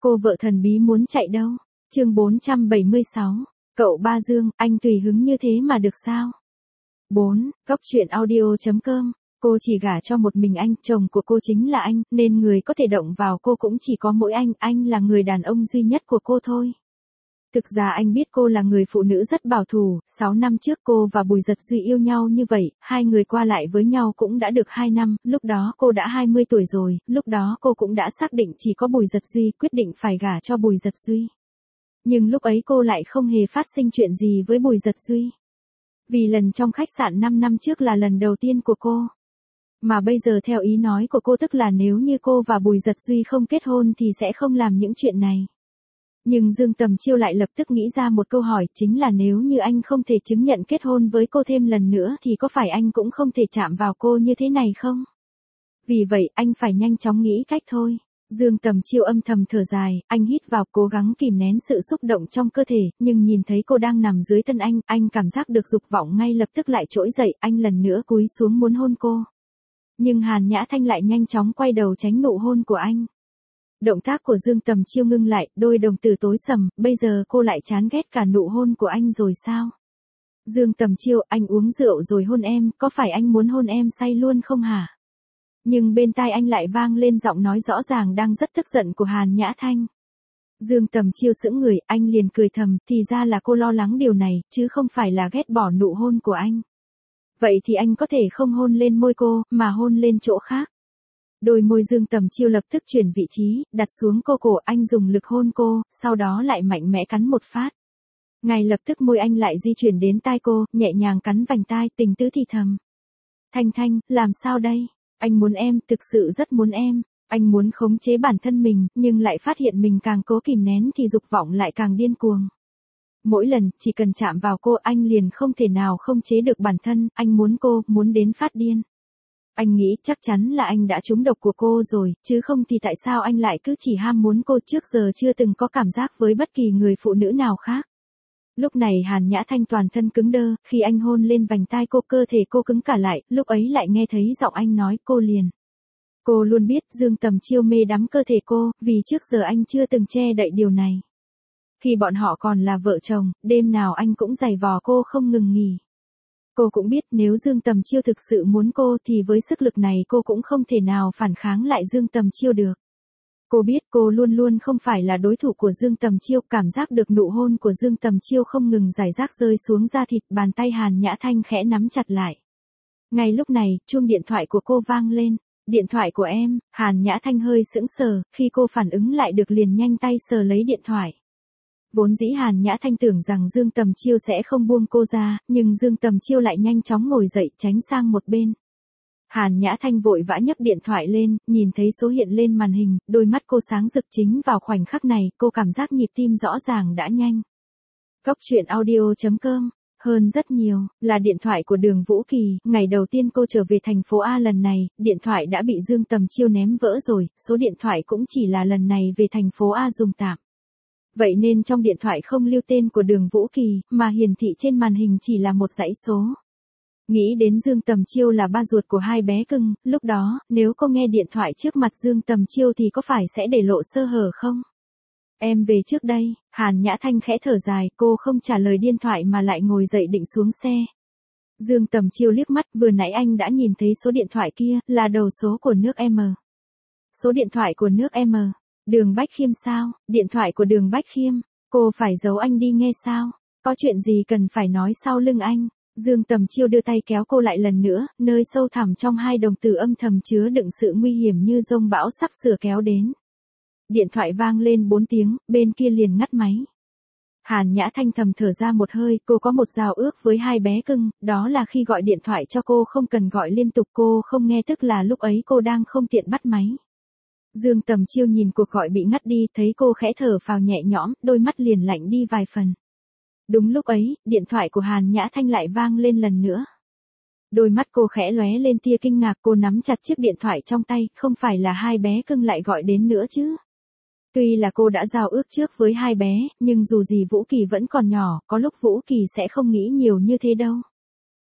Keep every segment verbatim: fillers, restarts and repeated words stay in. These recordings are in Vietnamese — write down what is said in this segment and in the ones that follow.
Cô vợ thần bí muốn chạy đâu? Chương bốn trăm bảy mươi sáu. Cậu ba Dương, anh tùy hứng như thế mà được sao? bốn. Góc truyện audio chấm com. Cô chỉ gả cho một mình anh, chồng của cô chính là anh, nên người có thể động vào cô cũng chỉ có mỗi anh, anh là người đàn ông duy nhất của cô thôi. Thực ra anh biết cô là người phụ nữ rất bảo thủ, sáu năm trước cô và Bùi Dật Duy yêu nhau như vậy, hai người qua lại với nhau cũng đã được hai năm, lúc đó cô đã hai mươi tuổi rồi, lúc đó cô cũng đã xác định chỉ có Bùi Dật Duy, quyết định phải gả cho Bùi Dật Duy. Nhưng lúc ấy cô lại không hề phát sinh chuyện gì với Bùi Dật Duy. Vì lần trong khách sạn năm năm trước là lần đầu tiên của cô. Mà bây giờ theo ý nói của cô tức là nếu như cô và Bùi Dật Duy không kết hôn thì sẽ không làm những chuyện này. Nhưng Dương Tầm Chiêu lại lập tức nghĩ ra một câu hỏi, chính là nếu như anh không thể chứng nhận kết hôn với cô thêm lần nữa thì có phải anh cũng không thể chạm vào cô như thế này không? Vì vậy anh phải nhanh chóng nghĩ cách thôi. Dương Tầm Chiêu âm thầm thở dài, anh hít vào cố gắng kìm nén sự xúc động trong cơ thể, nhưng nhìn thấy cô đang nằm dưới thân anh, anh cảm giác được dục vọng ngay lập tức lại trỗi dậy, anh lần nữa cúi xuống muốn hôn cô. Nhưng Hàn Nhã Thanh lại nhanh chóng quay đầu tránh nụ hôn của anh. Động tác của Dương Tầm Chiêu ngưng lại, đôi đồng tử tối sầm, bây giờ cô lại chán ghét cả nụ hôn của anh rồi sao? Dương Tầm Chiêu, anh uống rượu rồi hôn em, có phải anh muốn hôn em say luôn không hả? Nhưng bên tai anh lại vang lên giọng nói rõ ràng đang rất tức giận của Hàn Nhã Thanh. Dương Tầm Chiêu sững người, anh liền cười thầm, thì ra là cô lo lắng điều này, chứ không phải là ghét bỏ nụ hôn của anh. Vậy thì anh có thể không hôn lên môi cô, mà hôn lên chỗ khác. Đôi môi Dương Tầm Chiêu lập tức chuyển vị trí, đặt xuống cô cổ, anh dùng lực hôn cô, sau đó lại mạnh mẽ cắn một phát. Ngay lập tức môi anh lại di chuyển đến tai cô, nhẹ nhàng cắn vành tai, tình tứ thì thầm. Thanh Thanh, làm sao đây? Anh muốn em, thực sự rất muốn em. Anh muốn khống chế bản thân mình, nhưng lại phát hiện mình càng cố kìm nén thì dục vọng lại càng điên cuồng. Mỗi lần, chỉ cần chạm vào cô anh liền không thể nào không chế được bản thân, anh muốn cô, muốn đến phát điên. Anh nghĩ chắc chắn là anh đã trúng độc của cô rồi, chứ không thì tại sao anh lại cứ chỉ ham muốn cô, trước giờ chưa từng có cảm giác với bất kỳ người phụ nữ nào khác. Lúc này Hàn Nhã Thanh toàn thân cứng đơ, khi anh hôn lên vành tai cô cơ thể cô cứng cả lại, lúc ấy lại nghe thấy giọng anh nói cô liền. Cô luôn biết Dương Tầm Chiêu mê đắm cơ thể cô, vì trước giờ anh chưa từng che đậy điều này. Khi bọn họ còn là vợ chồng, đêm nào anh cũng giày vò cô không ngừng nghỉ. Cô cũng biết nếu Dương Tầm Chiêu thực sự muốn cô thì với sức lực này cô cũng không thể nào phản kháng lại Dương Tầm Chiêu được. Cô biết cô luôn luôn không phải là đối thủ của Dương Tầm Chiêu, cảm giác được nụ hôn của Dương Tầm Chiêu không ngừng rải rác rơi xuống da thịt, bàn tay Hàn Nhã Thanh khẽ nắm chặt lại. Ngay lúc này, chuông điện thoại của cô vang lên. Điện thoại của em, Hàn Nhã Thanh hơi sững sờ, khi cô phản ứng lại được liền nhanh tay sờ lấy điện thoại. Vốn dĩ Hàn Nhã Thanh tưởng rằng Dương Tầm Chiêu sẽ không buông cô ra, nhưng Dương Tầm Chiêu lại nhanh chóng ngồi dậy tránh sang một bên. Hàn Nhã Thanh vội vã nhấc điện thoại lên, nhìn thấy số hiện lên màn hình, đôi mắt cô sáng rực, chính vào khoảnh khắc này, cô cảm giác nhịp tim rõ ràng đã nhanh. Góc truyện audio chấm com. Hơn rất nhiều, là điện thoại của Đường Vũ Kỳ, ngày đầu tiên cô trở về thành phố A lần này, điện thoại đã bị Dương Tầm Chiêu ném vỡ rồi, số điện thoại cũng chỉ là lần này về thành phố A dùng tạm. Vậy nên trong điện thoại không lưu tên của Đường Vũ Kỳ, mà hiển thị trên màn hình chỉ là một dãy số. Nghĩ đến Dương Tầm Chiêu là ba ruột của hai bé cưng, lúc đó, nếu cô nghe điện thoại trước mặt Dương Tầm Chiêu thì có phải sẽ để lộ sơ hở không? Em về trước đây, Hàn Nhã Thanh khẽ thở dài, cô không trả lời điện thoại mà lại ngồi dậy định xuống xe. Dương Tầm Chiêu liếc mắt, vừa nãy anh đã nhìn thấy số điện thoại kia, là đầu số của nước M. Số điện thoại của nước M. Đường Bách Khiêm sao? Điện thoại của Đường Bách Khiêm. Cô phải giấu anh đi nghe sao? Có chuyện gì cần phải nói sau lưng anh? Dương Tầm Chiêu đưa tay kéo cô lại lần nữa, nơi sâu thẳm trong hai đồng tử âm thầm chứa đựng sự nguy hiểm như dông bão sắp sửa kéo đến. Điện thoại vang lên bốn tiếng, bên kia liền ngắt máy. Hàn Nhã Thanh thầm thở ra một hơi, cô có một giao ước với hai bé cưng, đó là khi gọi điện thoại cho cô không cần gọi liên tục, cô không nghe tức là lúc ấy cô đang không tiện bắt máy. Dương Tầm Chiêu nhìn cuộc gọi bị ngắt đi, thấy cô khẽ thở phào nhẹ nhõm, đôi mắt liền lạnh đi vài phần. Đúng lúc ấy, điện thoại của Hàn Nhã Thanh lại vang lên lần nữa. Đôi mắt cô khẽ lóe lên tia kinh ngạc, cô nắm chặt chiếc điện thoại trong tay, không phải là hai bé cưng lại gọi đến nữa chứ. Tuy là cô đã giao ước trước với hai bé, nhưng dù gì Vũ Kỳ vẫn còn nhỏ, có lúc Vũ Kỳ sẽ không nghĩ nhiều như thế đâu.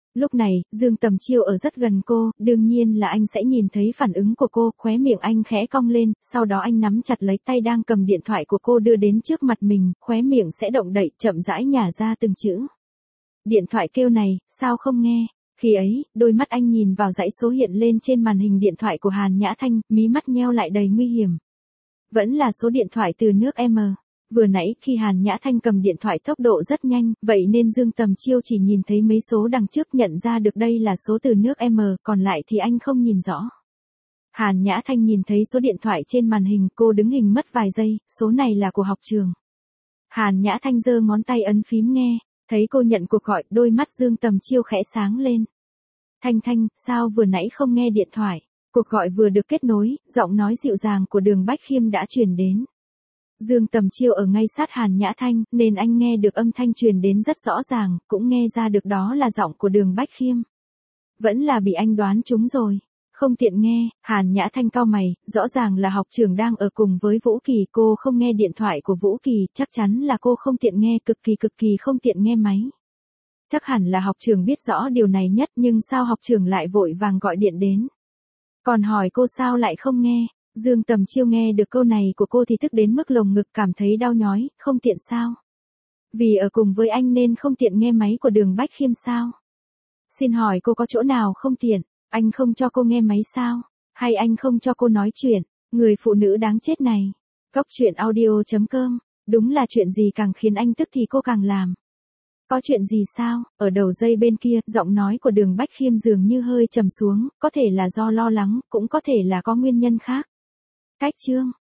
Lúc này, Dương Tầm Chiêu ở rất gần cô, đương nhiên là anh sẽ nhìn thấy phản ứng của cô, khóe miệng anh khẽ cong lên, sau đó anh nắm chặt lấy tay đang cầm điện thoại của cô đưa đến trước mặt mình, khóe miệng sẽ động đậy, chậm rãi nhả ra từng chữ. Điện thoại kêu này, sao không nghe? Khi ấy, đôi mắt anh nhìn vào dãy số hiện lên trên màn hình điện thoại của Hàn Nhã Thanh, mí mắt nheo lại đầy nguy hiểm. Vẫn là số điện thoại từ nước M. Vừa nãy khi Hàn Nhã Thanh cầm điện thoại tốc độ rất nhanh, vậy nên Dương Tầm Chiêu chỉ nhìn thấy mấy số đằng trước nhận ra được đây là số từ nước M, còn lại thì anh không nhìn rõ. Hàn Nhã Thanh nhìn thấy số điện thoại trên màn hình, cô đứng hình mất vài giây, số này là của học trường. Hàn Nhã Thanh giơ ngón tay ấn phím nghe, thấy cô nhận cuộc gọi, đôi mắt Dương Tầm Chiêu khẽ sáng lên. Thanh Thanh, sao vừa nãy không nghe điện thoại? Cuộc gọi vừa được kết nối, giọng nói dịu dàng của Đường Bách Khiêm đã truyền đến. Dương Tầm Chiêu ở ngay sát Hàn Nhã Thanh, nên anh nghe được âm thanh truyền đến rất rõ ràng, cũng nghe ra được đó là giọng của Đường Bách Khiêm. Vẫn là bị anh đoán trúng rồi. Không tiện nghe, Hàn Nhã Thanh cau mày, rõ ràng là học trường đang ở cùng với Vũ Kỳ, cô không nghe điện thoại của Vũ Kỳ, chắc chắn là cô không tiện nghe, cực kỳ cực kỳ không tiện nghe máy. Chắc hẳn là học trường biết rõ điều này nhất, nhưng sao học trường lại vội vàng gọi điện đến? Còn hỏi cô sao lại không nghe? Dương Tầm Chiêu nghe được câu này của cô thì tức đến mức lồng ngực cảm thấy đau nhói, không tiện sao? Vì ở cùng với anh nên không tiện nghe máy của Đường Bách Khiêm sao? Xin hỏi cô có chỗ nào không tiện? Anh không cho cô nghe máy sao? Hay anh không cho cô nói chuyện? Người phụ nữ đáng chết này. Cóc truyện audio chấm com. Đúng là chuyện gì càng khiến anh tức thì cô càng làm. Có chuyện gì sao? Ở đầu dây bên kia, giọng nói của Đường Bách Khiêm dường như hơi trầm xuống, có thể là do lo lắng, cũng có thể là có nguyên nhân khác. Cách chương